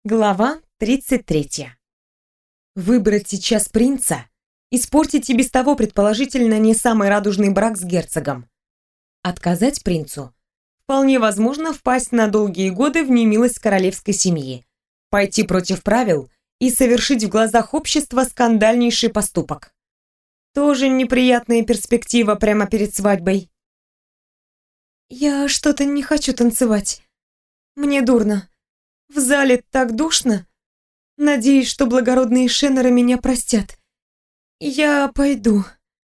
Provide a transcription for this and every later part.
Глава 33. Выбрать сейчас принца, испортить и без того предположительно не самый радужный брак с герцогом. Отказать принцу. Вполне возможно впасть на долгие годы в немилость королевской семьи, пойти против правил и совершить в глазах общества скандальнейший поступок. Тоже неприятная перспектива прямо перед свадьбой. «Я что-то не хочу танцевать. Мне дурно. В зале так душно. Надеюсь, что благородные шеннеры меня простят. Я пойду».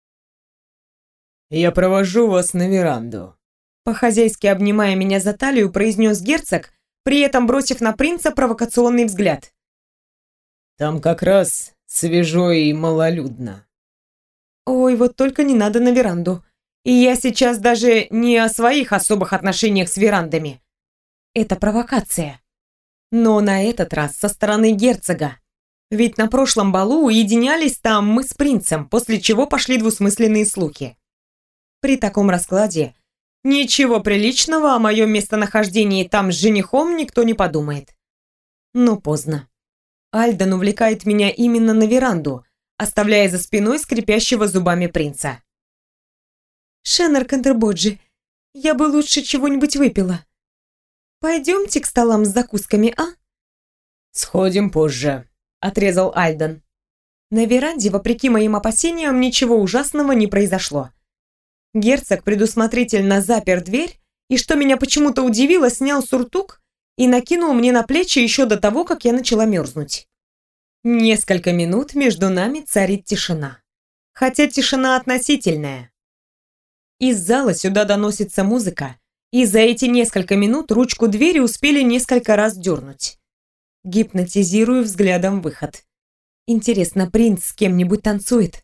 «Я провожу вас на веранду», — По-хозяйски обнимая меня за талию, произнес герцог, при этом бросив на принца провокационный взгляд. «Там как раз свежо и малолюдно». Ой, вот только не надо на веранду. И я сейчас даже не о своих особых отношениях с верандами. Это провокация. Но на этот раз со стороны герцога. Ведь на прошлом балу уединялись там мы с принцем, после чего пошли двусмысленные слухи. При таком раскладе ничего приличного о моем местонахождении там с женихом никто не подумает. Но поздно. Альдан увлекает меня именно на веранду, оставляя за спиной скрипящего зубами принца. «Шеннер Кантербоджи, я бы лучше чего-нибудь выпила. Пойдемте к столам с закусками, а?» «Сходим позже», — отрезал Альдан. На веранде, вопреки моим опасениям, ничего ужасного не произошло. Герцог предусмотрительно запер дверь и, что меня почему-то удивило, снял сюртук и накинул мне на плечи еще до того, как я начала мерзнуть. Несколько минут между нами царит тишина. Хотя тишина относительная. Из зала сюда доносится музыка, и за эти несколько минут ручку двери успели несколько раз дернуть. Гипнотизирую взглядом выход. Интересно, принц с кем-нибудь танцует?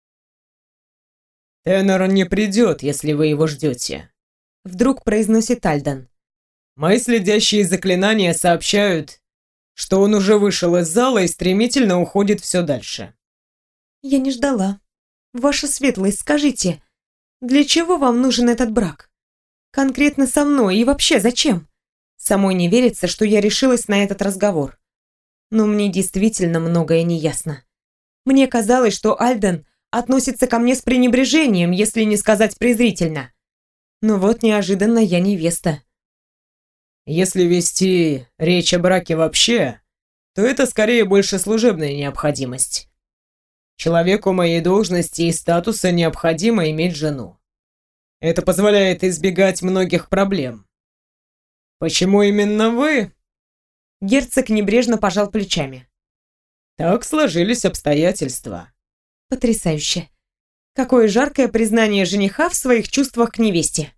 «Тенор не придет, если вы его ждете», — вдруг произносит Альдан. «Мои следящие заклинания сообщают, что он уже вышел из зала и стремительно уходит все дальше». «Я не ждала. Ваша светлость, скажите, для чего вам нужен этот брак? Конкретно со мной и вообще зачем?» Самой не верится, что я решилась на этот разговор. Но мне действительно многое не ясно. Мне казалось, что Альдан относится ко мне с пренебрежением, если не сказать презрительно. Но вот неожиданно я невеста. «Если вести речь о браке вообще, то это скорее больше служебная необходимость. Человеку моей должности и статуса необходимо иметь жену. Это позволяет избегать многих проблем. Почему именно вы?» Герцог небрежно пожал плечами. «Так сложились обстоятельства». Потрясающе. Какое жаркое признание жениха в своих чувствах к невесте.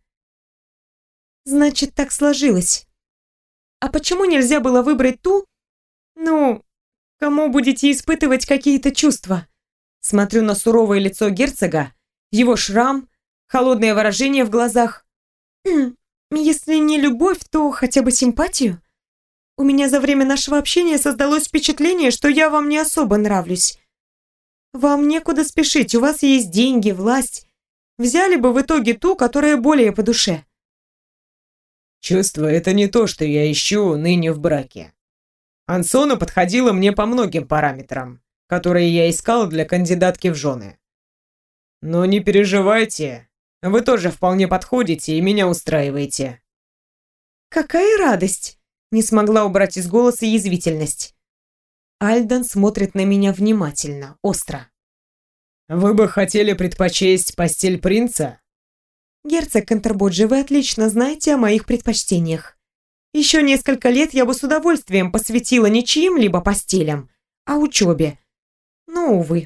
Значит, так сложилось. А почему нельзя было выбрать ту, кому будете испытывать какие-то чувства? Смотрю на суровое лицо герцога, его шрам, холодное выражение в глазах. Если не любовь, то хотя бы симпатию. У меня за время нашего общения создалось впечатление, что я вам не особо нравлюсь. Вам некуда спешить, у вас есть деньги, власть. Взяли бы в итоге ту, которая более по душе. Чувство — это не то, что я ищу ныне в браке. Ансона подходила мне по многим параметрам, которые я искал для кандидатки в жены. Но не переживайте, вы тоже вполне подходите и меня устраиваете. Какая радость! Не смогла убрать из голоса язвительность. Альдан смотрит на меня внимательно, остро. Вы бы хотели предпочесть постель принца? Герцог Кантербоджи, вы отлично знаете о моих предпочтениях. Еще несколько лет я бы с удовольствием посвятила не чьим-либо постелям, а учебе. Но, увы.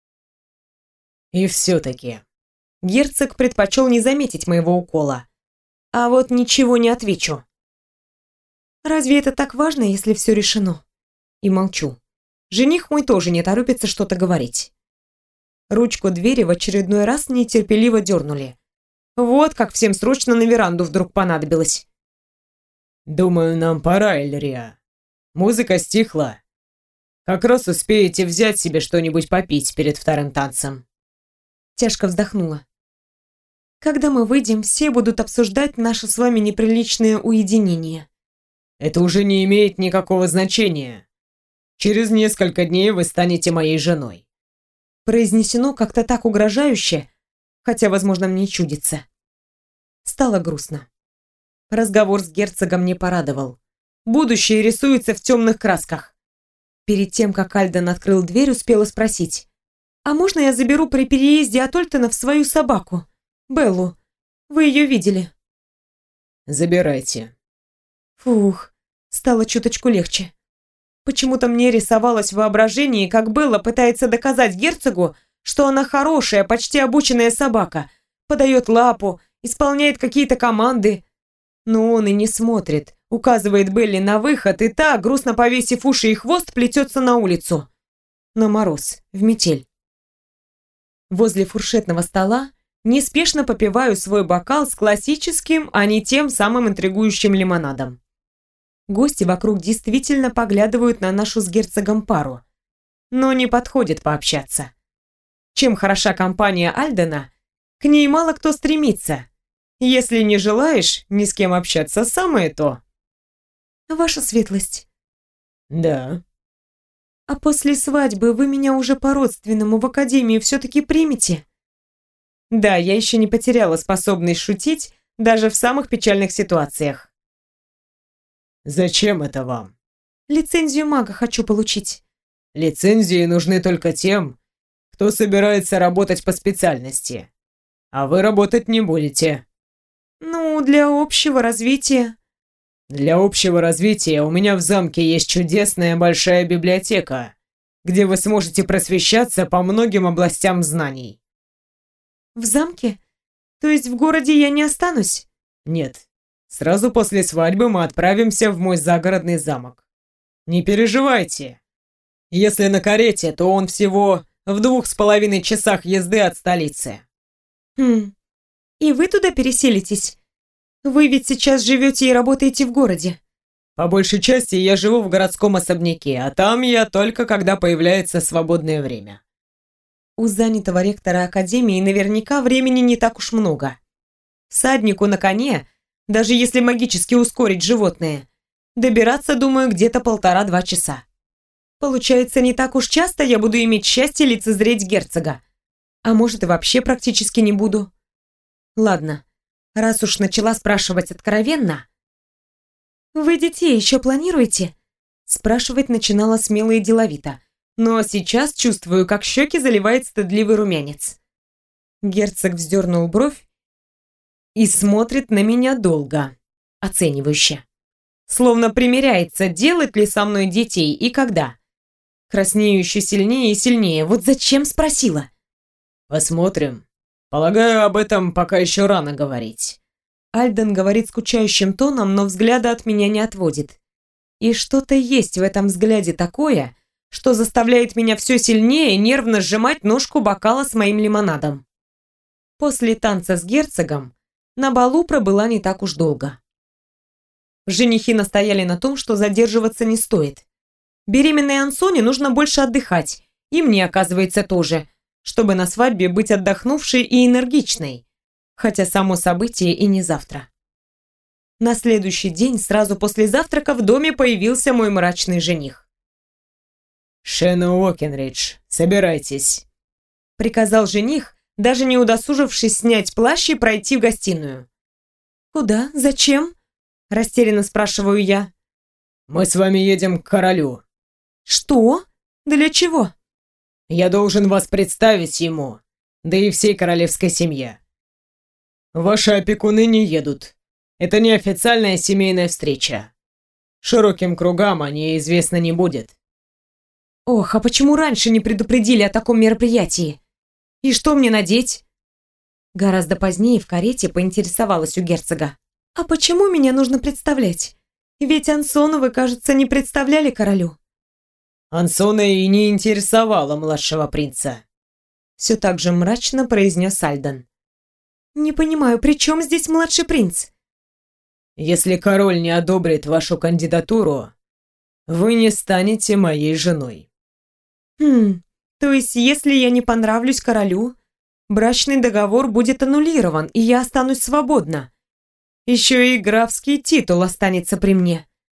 И все-таки. Герцог предпочел не заметить моего укола. А вот ничего не отвечу. Разве это так важно, если все решено? И молчу. Жених мой тоже не торопится что-то говорить. Ручку двери в очередной раз нетерпеливо дернули. Вот как всем срочно на веранду вдруг понадобилось. «Думаю, нам пора, Эльрия. Музыка стихла. Как раз успеете взять себе что-нибудь попить перед вторым танцем». Тяжко вздохнула. «Когда мы выйдем, все будут обсуждать наше с вами неприличное уединение. Это уже не имеет никакого значения. Через несколько дней вы станете моей женой. Произнесено как-то так угрожающе, хотя, возможно, мне чудится. Стало грустно. Разговор с герцогом не порадовал. Будущее рисуется в темных красках. Перед тем, как Альден открыл дверь, успела спросить: «А можно я заберу при переезде от Ольтона в свою собаку, Беллу? Вы ее видели?» «Забирайте». Фух, стало чуточку легче. Почему-то мне рисовалось в воображении, как Белла пытается доказать герцогу, что она хорошая, почти обученная собака, подает лапу, исполняет какие-то команды. Но он и не смотрит, указывает Белли на выход, и та, грустно повесив уши и хвост, плетется на улицу. На мороз, в метель. Возле фуршетного стола неспешно попиваю свой бокал с классическим, а не тем самым интригующим лимонадом. Гости вокруг действительно поглядывают на нашу с герцогом пару, но не подходит пообщаться. Чем хороша компания Альдена, к ней мало кто стремится. Если не желаешь ни с кем общаться, самое то. Ваша светлость. Да. А после свадьбы вы меня уже по-родственному в академию все-таки примете? Да, я еще не потеряла способность шутить даже в самых печальных ситуациях. Зачем это вам? Лицензию мага хочу получить. Лицензии нужны только тем, кто собирается работать по специальности. А вы работать не будете. Ну, для общего развития. Для общего развития у меня в замке есть чудесная большая библиотека, где вы сможете просвещаться по многим областям знаний. В замке? То есть в городе я не останусь? Нет. Сразу после свадьбы мы отправимся в мой загородный замок. Не переживайте. Если на карете, то он всего в 2,5 часах езды от столицы. И вы туда переселитесь? Вы ведь сейчас живете и работаете в городе. По большей части я живу в городском особняке, а там я только когда появляется свободное время. У занятого ректора академии наверняка времени не так уж много. Всаднику на коне, даже если магически ускорить животное, добираться, думаю, где-то 1,5-2 часа. Получается, не так уж часто я буду иметь счастье лицезреть герцога. А может, и вообще практически не буду. Ладно, раз уж начала спрашивать откровенно. «Вы детей еще планируете?» Спрашивать начинала смело и деловито, но сейчас чувствую, как щеки заливает стыдливый румянец. Герцог вздернул бровь и смотрит на меня долго, оценивающе. Словно примеряется, делать ли со мной детей и когда. Краснею еще сильнее и сильнее. Вот зачем спросила? Посмотрим. Полагаю, об этом пока еще рано говорить. Альден говорит скучающим тоном, но взгляда от меня не отводит. И что-то есть в этом взгляде такое, что заставляет меня все сильнее нервно сжимать ножку бокала с моим лимонадом. После танца с герцогом на балу пробыла не так уж долго. Женихи настояли на том, что задерживаться не стоит. Беременной Ансоне нужно больше отдыхать, и мне, оказывается, тоже, чтобы на свадьбе быть отдохнувшей и энергичной, хотя само событие и не завтра. На следующий день, сразу после завтрака, в доме появился мой мрачный жених. «Шена Уокенридж, собирайтесь», — приказал жених, даже не удосужившись снять плащ и пройти в гостиную. «Куда? Зачем?» – растерянно спрашиваю я. «Мы с вами едем к королю». «Что? Для чего?» «Я должен вас представить ему, да и всей королевской семье. Ваши опекуны не едут. Это неофициальная семейная встреча. Широким кругам о ней известно не будет». «Ох, а почему раньше не предупредили о таком мероприятии? И что мне надеть?» Гораздо позднее в карете поинтересовалась у герцога. «А почему меня нужно представлять? Ведь Ансоновы, кажется, не представляли королю». «Ансона и не интересовала младшего принца», — все так же мрачно произнес Альден. «Не понимаю, при чем здесь младший принц?» «Если король не одобрит вашу кандидатуру, вы не станете моей женой». То есть, если я не понравлюсь королю, брачный договор будет аннулирован, и я останусь свободна. Еще и графский титул останется при мне.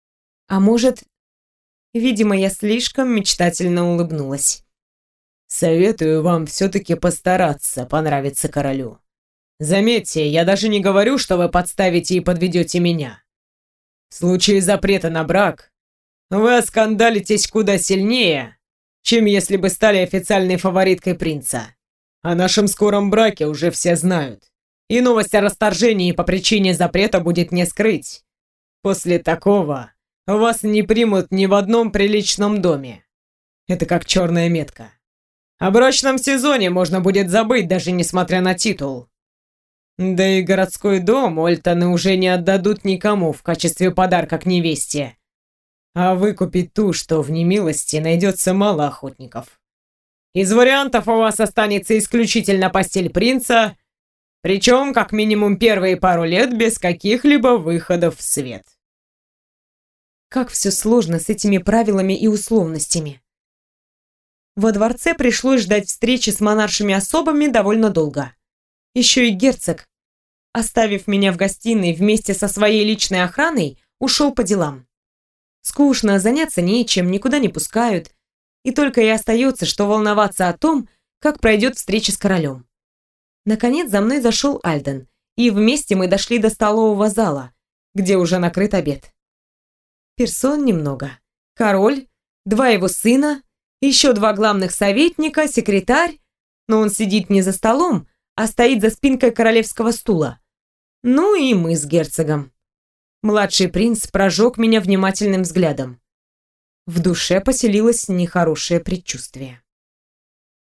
А может... Видимо, я слишком мечтательно улыбнулась. Советую вам все-таки постараться понравиться королю. Заметьте, я даже не говорю, что вы подставите и подведете меня. В случае запрета на брак вы оскандалитесь куда сильнее, чем если бы стали официальной фавориткой принца. О нашем скором браке уже все знают. И новость о расторжении по причине запрета будет не скрыть. После такого вас не примут ни в одном приличном доме. Это как черная метка. О брачном сезоне можно будет забыть, даже несмотря на титул. Да и городской дом Ольтоны уже не отдадут никому в качестве подарка к невесте. А выкупить ту, что в немилости, найдется мало охотников. Из вариантов у вас останется исключительно постель принца, причем как минимум первые пару лет без каких-либо выходов в свет. Как все сложно с этими правилами и условностями. Во дворце пришлось ждать встречи с монаршими особами довольно долго. Еще и герцог, оставив меня в гостиной вместе со своей личной охраной, ушел по делам. Скучно, заняться нечем, никуда не пускают. И только и остается, что волноваться о том, как пройдет встреча с королем. Наконец за мной зашел Альден, и вместе мы дошли до столового зала, где уже накрыт обед. Персон немного. Король, 2 его сына, еще 2 главных советника, секретарь, но он сидит не за столом, а стоит за спинкой королевского стула. Ну и мы с герцогом. Младший принц прожег меня внимательным взглядом. В душе поселилось нехорошее предчувствие.